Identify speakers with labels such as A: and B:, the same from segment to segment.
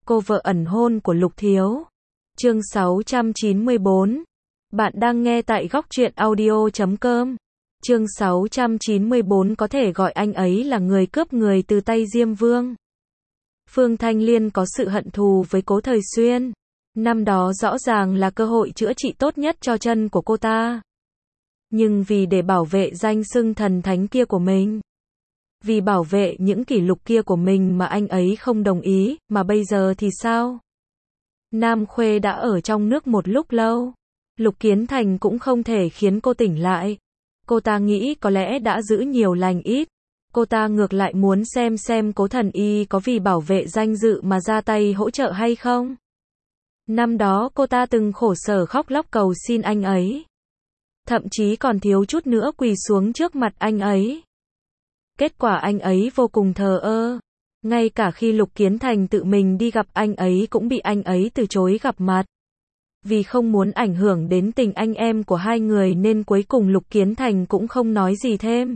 A: cô vợ ẩn hôn của Lục Thiếu. Chương 694. Bạn đang nghe tại góc truyện audio.com. Chương 694 có thể gọi anh ấy là người cướp người từ tay Diêm Vương. Phương Thanh Liên có sự hận thù với Cố Thời Xuyên. Năm đó rõ ràng là cơ hội chữa trị tốt nhất cho chân của cô ta. Nhưng vì để bảo vệ danh xưng thần thánh kia của mình, vì bảo vệ những kỷ lục kia của mình mà anh ấy không đồng ý, mà bây giờ thì sao? Nam Khuê đã ở trong nước một lúc lâu. Lục Kiến Thành cũng không thể khiến cô tỉnh lại. Cô ta nghĩ có lẽ đã giữ nhiều lành ít. Cô ta ngược lại muốn xem Cố Thần Y có vì bảo vệ danh dự mà ra tay hỗ trợ hay không. Năm đó cô ta từng khổ sở khóc lóc cầu xin anh ấy. Thậm chí còn thiếu chút nữa quỳ xuống trước mặt anh ấy. Kết quả anh ấy vô cùng thờ ơ. Ngay cả khi Lục Kiến Thành tự mình đi gặp anh ấy cũng bị anh ấy từ chối gặp mặt. Vì không muốn ảnh hưởng đến tình anh em của hai người nên cuối cùng Lục Kiến Thành cũng không nói gì thêm.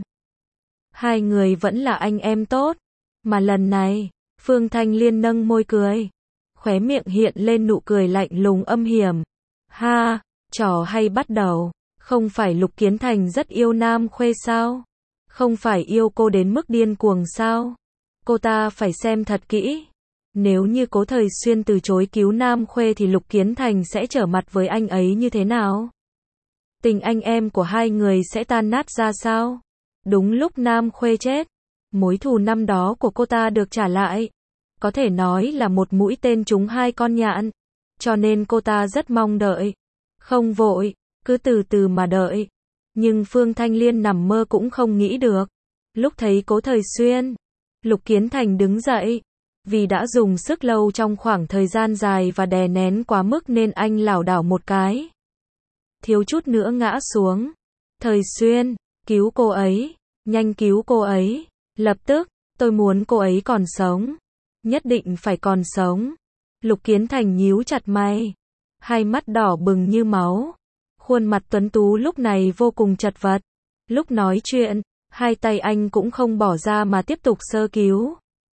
A: Hai người vẫn là anh em tốt. Mà lần này, Phương Thanh Liên nâng môi cười. Khóe miệng hiện lên nụ cười lạnh lùng âm hiểm. Ha, trò hay bắt đầu. Không phải Lục Kiến Thành rất yêu Nam Khuê sao? Không phải yêu cô đến mức điên cuồng sao? Cô ta phải xem thật kỹ. Nếu như Cố Thời Xuyên từ chối cứu Nam Khuê thì Lục Kiến Thành sẽ trở mặt với anh ấy như thế nào? Tình anh em của hai người sẽ tan nát ra sao? Đúng lúc Nam Khuê chết, mối thù năm đó của cô ta được trả lại. Có thể nói là một mũi tên trúng hai con nhạn. Cho nên cô ta rất mong đợi. Không vội, cứ từ từ mà đợi. Nhưng Phương Thanh Liên nằm mơ cũng không nghĩ được. Lúc thấy Cố Thời Xuyên, Lục Kiến Thành đứng dậy. Vì đã dùng sức lâu trong khoảng thời gian dài và đè nén quá mức nên anh lảo đảo một cái. Thiếu chút nữa ngã xuống. Thời Xuyên, cứu cô ấy, nhanh cứu cô ấy. Lập tức, tôi muốn cô ấy còn sống. Nhất định phải còn sống. Lục Kiến Thành nhíu chặt mày. Hai mắt đỏ bừng như máu. Khuôn mặt tuấn tú lúc này vô cùng chật vật. Lúc nói chuyện, hai tay anh cũng không bỏ ra mà tiếp tục sơ cứu.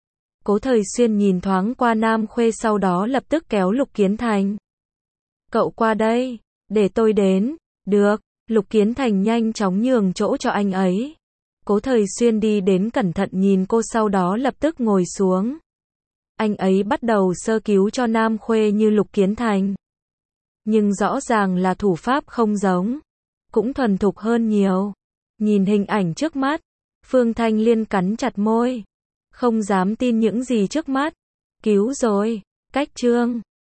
A: Cố Thời Xuyên nhìn thoáng qua Nam Khuê sau đó lập tức kéo Lục Kiến Thành. Cậu qua đây, để tôi đến. Được, Lục Kiến Thành nhanh chóng nhường chỗ cho anh ấy. Cố Thời Xuyên đi đến cẩn thận nhìn cô sau đó lập tức ngồi xuống. Anh ấy bắt đầu sơ cứu cho Nam Khuê như Lục Kiến Thành. Nhưng rõ ràng là thủ pháp không giống. Cũng thuần thục hơn nhiều. Nhìn hình ảnh trước mắt, Phương Thanh Liên cắn chặt môi. Không dám tin những gì trước mắt. Cứu rồi. Cách chương